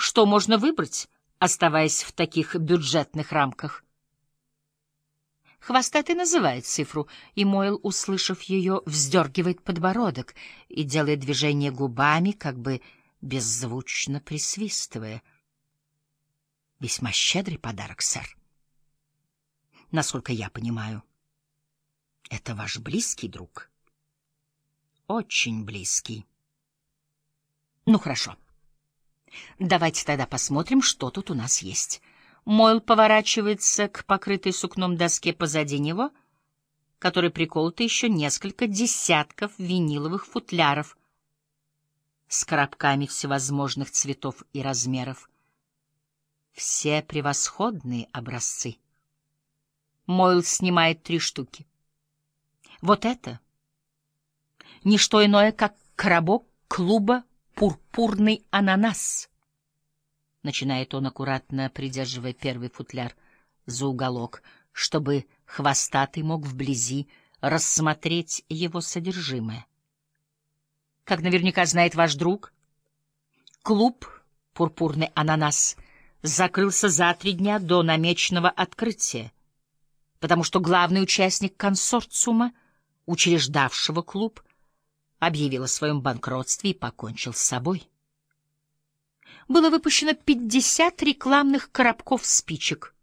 Что можно выбрать, оставаясь в таких бюджетных рамках? Хвостатый называет цифру, и Мойл, услышав ее, вздергивает подбородок и делает движение губами, как бы беззвучно присвистывая. Весьма щедрый подарок, сэр. Насколько я понимаю, это ваш близкий друг? Очень близкий. Ну, хорошо. Давайте тогда посмотрим, что тут у нас есть. Мойл поворачивается к покрытой сукном доске позади него, которой приколото еще несколько десятков виниловых футляров с коробками всевозможных цветов и размеров. Все превосходные образцы. Мойл снимает 3 штуки. Вот это — не что иное, как коробок клуба «Пурпурный ананас». Начинает он, аккуратно придерживая первый футляр за уголок, чтобы хвостатый мог вблизи рассмотреть его содержимое. Как наверняка знает ваш друг, клуб «Пурпурный ананас» закрылся за 3 дня до намеченного открытия, потому что главный участник консорциума, учреждавшего клуб, объявил о своем банкротстве и покончил с собой. Было выпущено 50 рекламных коробков спичек.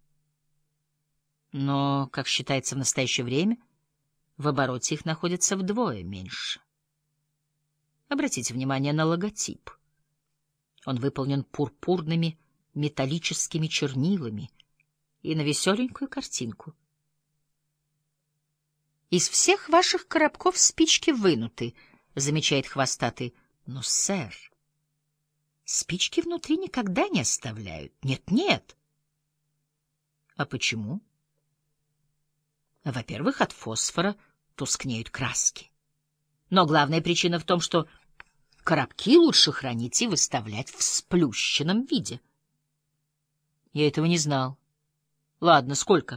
Но, как считается в настоящее время, в обороте их находится вдвое меньше. Обратите внимание на логотип. Он выполнен пурпурными металлическими чернилами и на веселенькую картинку. «Из всех ваших коробков спички вынуты», — замечает хвостатый. «Но, сэр, спички внутри никогда не оставляют. Нет-нет». «А почему?» «Во-первых, от фосфора тускнеют краски. Но главная причина в том, что коробки лучше хранить и выставлять в сплющенном виде». «Я этого не знал. Ладно, сколько?»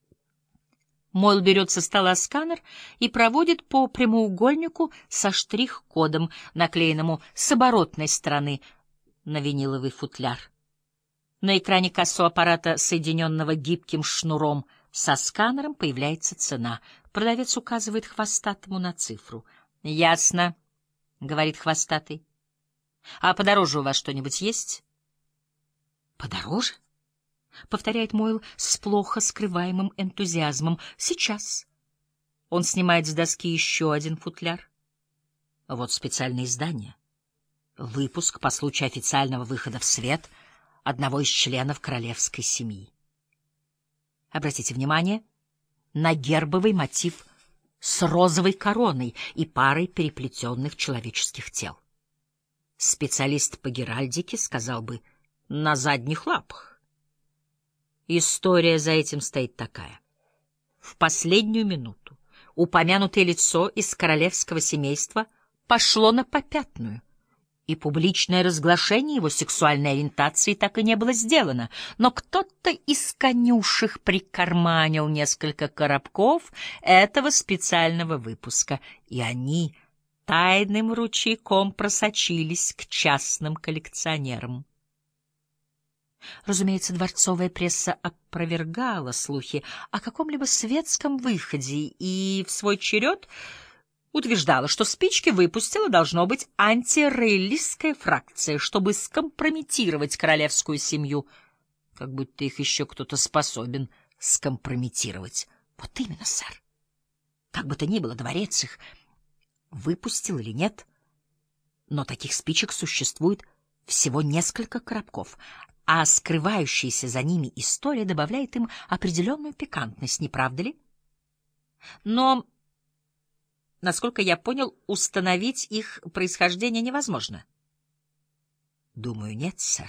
Мойл берет со стола сканер и проводит по прямоугольнику со штрих-кодом, наклеенному с оборотной стороны на виниловый футляр. На экране кассового аппарата, соединенного гибким шнуром со сканером, появляется цена. Продавец указывает хвостатому на цифру. «Ясно», — говорит хвостатый. «А подороже у вас что-нибудь есть?» «Подороже?» — повторяет Мойл с плохо скрываемым энтузиазмом. «Сейчас». Он снимает с доски еще один футляр. Вот специальное издание. Выпуск по случаю официального выхода в свет одного из членов королевской семьи. Обратите внимание на гербовый мотив с розовой короной и парой переплетенных человеческих тел. Специалист по геральдике сказал бы «на задних лапах». История за этим стоит такая. В последнюю минуту упомянутое лицо из королевского семейства пошло на попятную, и публичное разглашение его сексуальной ориентации так и не было сделано, но кто-то из конюшек прикарманил несколько коробков этого специального выпуска, и они тайным ручейком просочились к частным коллекционерам. Разумеется, дворцовая пресса опровергала слухи о каком-либо светском выходе и в свой черед утверждала, что спички выпустила, должно быть, антирейлистская фракция, чтобы скомпрометировать королевскую семью, как будто их еще кто-то способен скомпрометировать. Вот именно, сэр. Как бы то ни было, дворец их выпустил или нет, но таких спичек существует всего несколько коробков, а скрывающаяся за ними история добавляет им определенную пикантность, не правда ли? Но, насколько я понял, установить их происхождение невозможно. Думаю, нет, сэр.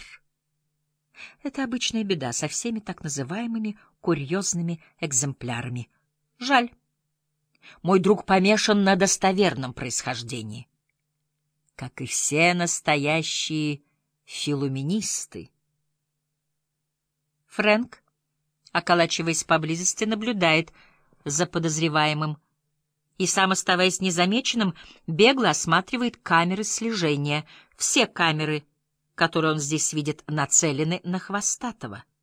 Это обычная беда со всеми так называемыми курьезными экземплярами. Жаль. Мой друг помешан на достоверном происхождении. Как и все настоящие филуминисты. Фрэнк, околачиваясь поблизости, наблюдает за подозреваемым и, сам оставаясь незамеченным, бегло осматривает камеры слежения. Все камеры которые он здесь видит, нацелены на Хвостатого.